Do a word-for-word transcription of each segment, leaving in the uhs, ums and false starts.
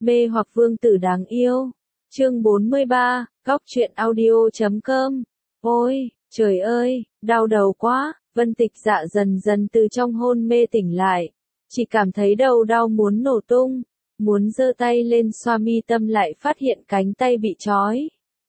Mê hoặc vương tử đáng yêu. Chương bốn mươi ba, góc truyện audio chấm com. Ôi, trời ơi, đau đầu quá. Vân Tịch Dạ dần dần từ trong hôn mê tỉnh lại. Chỉ cảm thấy đầu đau muốn nổ tung. Muốn giơ tay lên xoa mi tâm lại phát hiện cánh tay bị trói.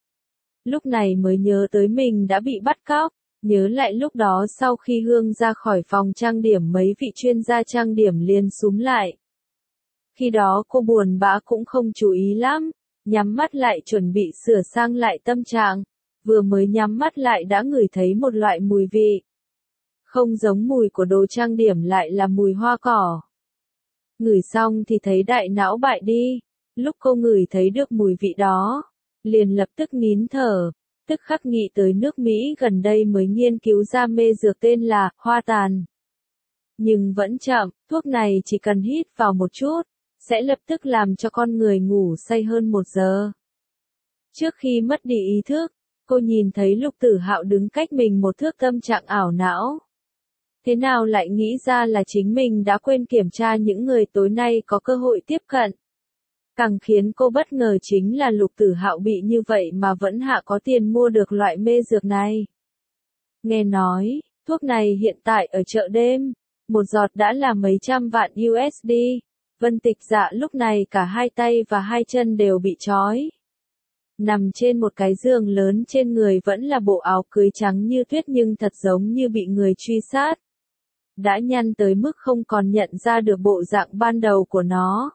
Lúc này mới nhớ tới mình đã bị bắt cóc. Nhớ lại lúc đó sau khi Hương ra khỏi phòng trang điểm mấy vị chuyên gia trang điểm liền súm lại. Khi đó cô buồn bã cũng không chú ý lắm, nhắm mắt lại chuẩn bị sửa sang lại tâm trạng, vừa mới nhắm mắt lại đã ngửi thấy một loại mùi vị. Không giống mùi của đồ trang điểm lại là mùi hoa cỏ. Ngửi xong thì thấy đại não bại đi, lúc cô ngửi thấy được mùi vị đó, liền lập tức nín thở, tức khắc nghĩ tới nước Mỹ gần đây mới nghiên cứu ra mê dược tên là hoa tàn. Nhưng vẫn chậm, thuốc này chỉ cần hít vào một chút, sẽ lập tức làm cho con người ngủ say hơn một giờ. Trước khi mất đi ý thức, cô nhìn thấy Lục Tử Hạo đứng cách mình một thước, tâm trạng ảo não. Thế nào lại nghĩ ra là chính mình đã quên kiểm tra những người tối nay có cơ hội tiếp cận. Càng khiến cô bất ngờ chính là Lục Tử Hạo bị như vậy mà vẫn hạ có tiền mua được loại mê dược này. Nghe nói, thuốc này hiện tại ở chợ đêm, một giọt đã là mấy trăm vạn u ét đê. Vân Tịch Dạ lúc này cả hai tay và hai chân đều bị trói. Nằm trên một cái giường lớn, trên người vẫn là bộ áo cưới trắng như tuyết nhưng thật giống như bị người truy sát. Đã nhăn tới mức không còn nhận ra được bộ dạng ban đầu của nó.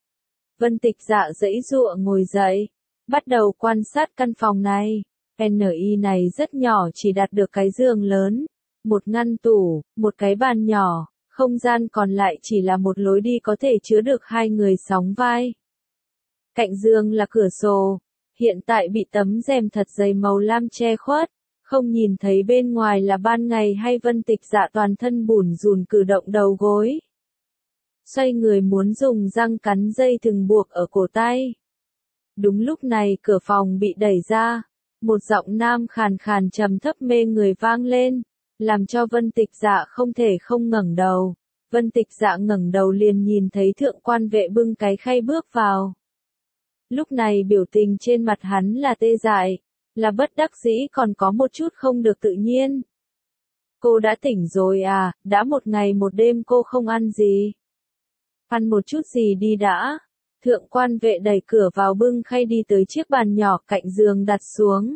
Vân Tịch Dạ giãy giụa ngồi dậy, bắt đầu quan sát căn phòng này. en i này rất nhỏ, chỉ đặt được cái giường lớn, một ngăn tủ, một cái bàn nhỏ. Không gian còn lại chỉ là một lối đi có thể chứa được hai người sóng vai. Cạnh giường là cửa sổ, hiện tại bị tấm rèm thật dày màu lam che khuất, không nhìn thấy bên ngoài là ban ngày hay. Vân Tịch Dạ toàn thân bủn rủn cử động đầu gối. Xoay người muốn dùng răng cắn dây thừng buộc ở cổ tay. Đúng lúc này cửa phòng bị đẩy ra, một giọng nam khàn khàn trầm thấp mê người vang lên, làm cho Vân Tịch Dạ không thể không ngẩng đầu. Vân Tịch Dạ ngẩng đầu liền nhìn thấy thượng quan vệ bưng cái khay bước vào. Lúc này biểu tình trên mặt hắn là tê dại, là bất đắc dĩ, còn có một chút không được tự nhiên. Cô đã tỉnh rồi à, đã một ngày một đêm cô không ăn gì. Ăn một chút gì đi đã. Thượng quan vệ đẩy cửa vào bưng khay đi tới chiếc bàn nhỏ cạnh giường đặt xuống.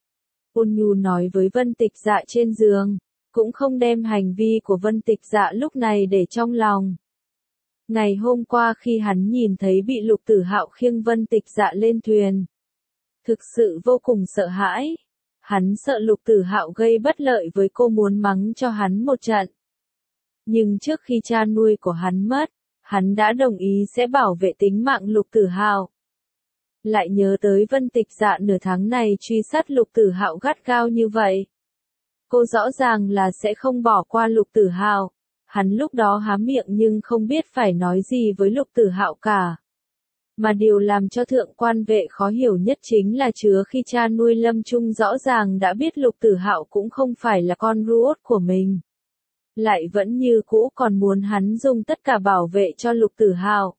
Ôn nhu nói với Vân Tịch Dạ trên giường, cũng không đem hành vi của Vân Tịch Dạ lúc này để trong lòng. Ngày hôm qua khi hắn nhìn thấy bị Lục Tử Hạo khiêng Vân Tịch Dạ lên thuyền, thực sự vô cùng sợ hãi. Hắn sợ Lục Tử Hạo gây bất lợi với cô, muốn mắng cho hắn một trận. Nhưng trước khi cha nuôi của hắn mất, hắn đã đồng ý sẽ bảo vệ tính mạng Lục Tử Hạo. Lại nhớ tới Vân Tịch Dạ nửa tháng này truy sát Lục Tử Hạo gắt gao như vậy. Cô rõ ràng là sẽ không bỏ qua Lục Tử Hạo. Hắn lúc đó há miệng nhưng không biết phải nói gì với Lục Tử Hạo cả. Mà điều làm cho thượng quan vệ khó hiểu nhất chính là chứa khi cha nuôi lâm chung rõ ràng đã biết Lục Tử Hạo cũng không phải là con ruột của mình. Lại vẫn như cũ còn muốn hắn dùng tất cả bảo vệ cho Lục Tử Hạo.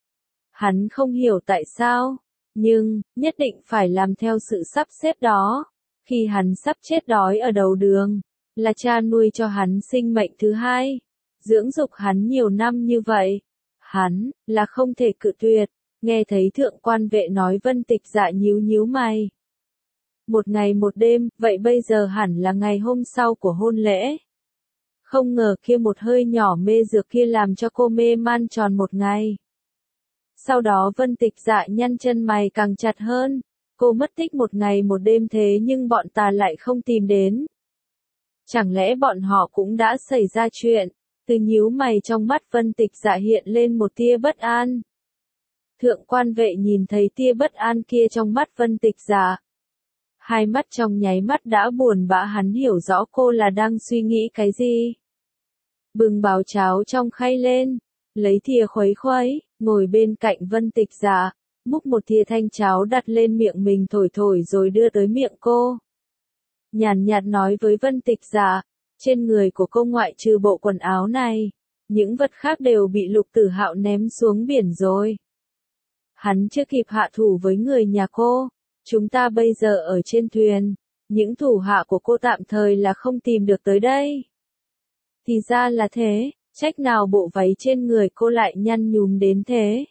Hắn không hiểu tại sao, nhưng, nhất định phải làm theo sự sắp xếp đó. Khi hắn sắp chết đói ở đầu đường, là cha nuôi cho hắn sinh mệnh thứ hai, dưỡng dục hắn nhiều năm như vậy, hắn là không thể cự tuyệt. Nghe thấy thượng quan vệ nói, Vân Tịch Dạ nhíu nhíu mày. Một ngày một đêm, vậy bây giờ hẳn là ngày hôm sau của hôn lễ. Không ngờ kia một hơi nhỏ mê dược kia làm cho cô mê man tròn một ngày. Sau đó Vân Tịch Dạ nhăn chân mày càng chặt hơn. Cô mất tích một ngày một đêm thế nhưng bọn ta lại không tìm đến. Chẳng lẽ bọn họ cũng đã xảy ra chuyện? Từ nhíu mày trong mắt Vân Tịch Dạ hiện lên một tia bất an. Thượng quan vệ nhìn thấy tia bất an kia trong mắt Vân Tịch Dạ. Hai mắt trong nháy mắt đã buồn bã, hắn hiểu rõ cô là đang suy nghĩ cái gì. Bưng bào cháo trong khay lên, lấy thìa khuấy khuấy, ngồi bên cạnh Vân Tịch Dạ, múc một thìa thanh cháo đặt lên miệng mình thổi thổi rồi đưa tới miệng cô. Nhàn nhạt nói với Vân Tịch Dạ, trên người của cô ngoại trừ bộ quần áo này, những vật khác đều bị Lục Tử Hạo ném xuống biển rồi. Hắn chưa kịp hạ thủ với người nhà cô. Chúng ta bây giờ ở trên thuyền. Những thủ hạ của cô tạm thời là không tìm được tới đây. Thì ra là thế, trách nào bộ váy trên người cô lại nhăn nhúm đến thế.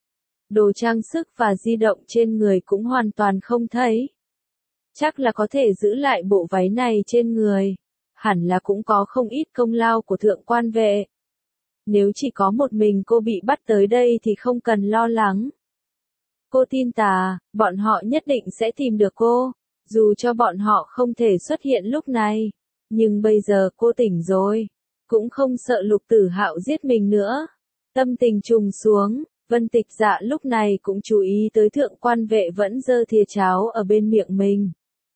Đồ trang sức và di động trên người cũng hoàn toàn không thấy. Chắc là có thể giữ lại bộ váy này trên người. Hẳn là cũng có không ít công lao của thượng quan vệ. Nếu chỉ có một mình cô bị bắt tới đây thì không cần lo lắng. Cô tin tà, bọn họ nhất định sẽ tìm được cô. Dù cho bọn họ không thể xuất hiện lúc này. Nhưng bây giờ cô tỉnh rồi. Cũng không sợ Lục Tử Hạo giết mình nữa. Tâm tình trùng xuống, Vân Tịch Dạ lúc này cũng chú ý tới thượng quan vệ vẫn giơ thìa cháo ở bên miệng mình.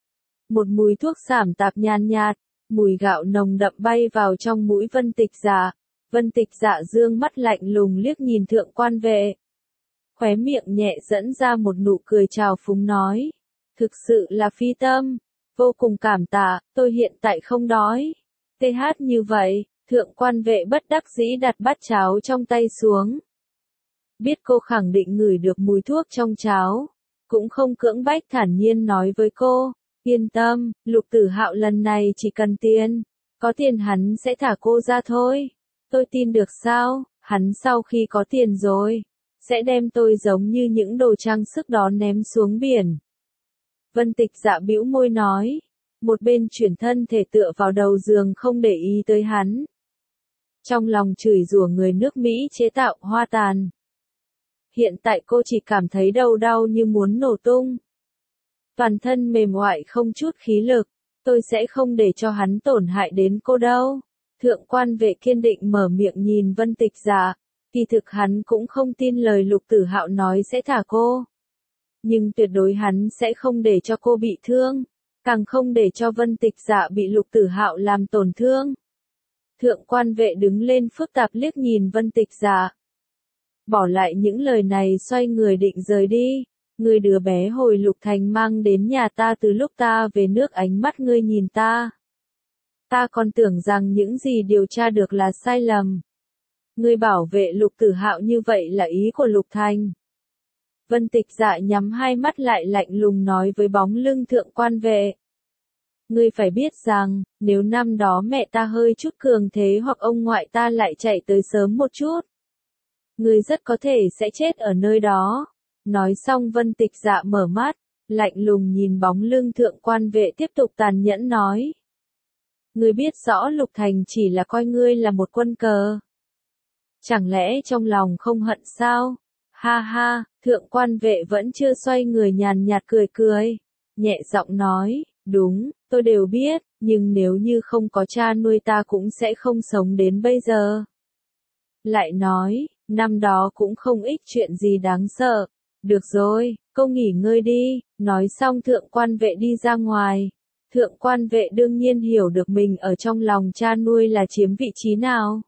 Một mùi thuốc sảm tạp nhàn nhạt, mùi gạo nồng đậm bay vào trong mũi Vân Tịch Dạ. Vân Tịch Dạ dương mắt lạnh lùng liếc nhìn thượng quan vệ. Khóe miệng nhẹ dẫn ra một nụ cười trào phúng nói. Thực sự là phi tâm, vô cùng cảm tạ, tôi hiện tại không đói. Tê hát như vậy, thượng quan vệ bất đắc dĩ đặt bát cháo trong tay xuống. Biết cô khẳng định ngửi được mùi thuốc trong cháo, cũng không cưỡng bách thản nhiên nói với cô, yên tâm, Lục Tử Hạo lần này chỉ cần tiền, có tiền hắn sẽ thả cô ra thôi. Tôi tin được sao, hắn sau khi có tiền rồi, sẽ đem tôi giống như những đồ trang sức đó ném xuống biển. Vân Tịch Dạ bĩu môi nói, một bên chuyển thân thể tựa vào đầu giường không để ý tới hắn. Trong lòng chửi rủa người nước Mỹ chế tạo hoa tàn. Hiện tại cô chỉ cảm thấy đầu đau như muốn nổ tung. Toàn thân mềm oại không chút khí lực, tôi sẽ không để cho hắn tổn hại đến cô đâu. Thượng quan vệ kiên định mở miệng nhìn Vân Tịch Dạ, kỳ thực hắn cũng không tin lời Lục Tử Hạo nói sẽ thả cô. Nhưng tuyệt đối hắn sẽ không để cho cô bị thương, càng không để cho Vân Tịch Dạ bị Lục Tử Hạo làm tổn thương. Thượng quan vệ đứng lên phức tạp liếc nhìn Vân Tịch Dạ. Bỏ lại những lời này xoay người định rời đi. Người đứa bé hồi Lục Thành mang đến nhà ta từ lúc ta về nước, ánh mắt ngươi nhìn ta. Ta còn tưởng rằng những gì điều tra được là sai lầm. Ngươi bảo vệ Lục Tử Hạo như vậy là ý của Lục Thành. Vân Tịch Dạ nhắm hai mắt lại lạnh lùng nói với bóng lưng thượng quan vệ. Ngươi phải biết rằng, nếu năm đó mẹ ta hơi chút cường thế hoặc ông ngoại ta lại chạy tới sớm một chút, ngươi rất có thể sẽ chết ở nơi đó. Nói xong Vân Tịch Dạ mở mắt, lạnh lùng nhìn bóng lưng thượng quan vệ tiếp tục tàn nhẫn nói. Ngươi biết rõ Lục Thành chỉ là coi ngươi là một quân cờ. Chẳng lẽ trong lòng không hận sao? Ha ha, thượng quan vệ vẫn chưa xoay người nhàn nhạt cười cười. Nhẹ giọng nói, đúng, tôi đều biết, nhưng nếu như không có cha nuôi ta cũng sẽ không sống đến bây giờ. Lại nói, năm đó cũng không ít chuyện gì đáng sợ. Được rồi, cô nghỉ ngơi đi. Nói xong thượng quan vệ đi ra ngoài. Thượng quan vệ đương nhiên hiểu được mình ở trong lòng cha nuôi là chiếm vị trí nào.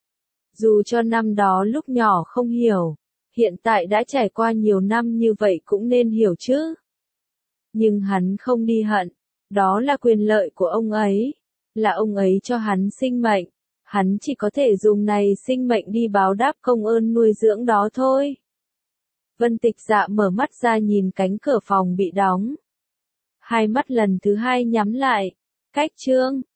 Dù cho năm đó lúc nhỏ không hiểu, hiện tại đã trải qua nhiều năm như vậy cũng nên hiểu chứ. Nhưng hắn không đi hận, đó là quyền lợi của ông ấy, là ông ấy cho hắn sinh mệnh, hắn chỉ có thể dùng này sinh mệnh đi báo đáp công ơn nuôi dưỡng đó thôi. Vân Tịch Dạ mở mắt ra nhìn cánh cửa phòng bị đóng. Hai mắt lần thứ hai nhắm lại. Cách chương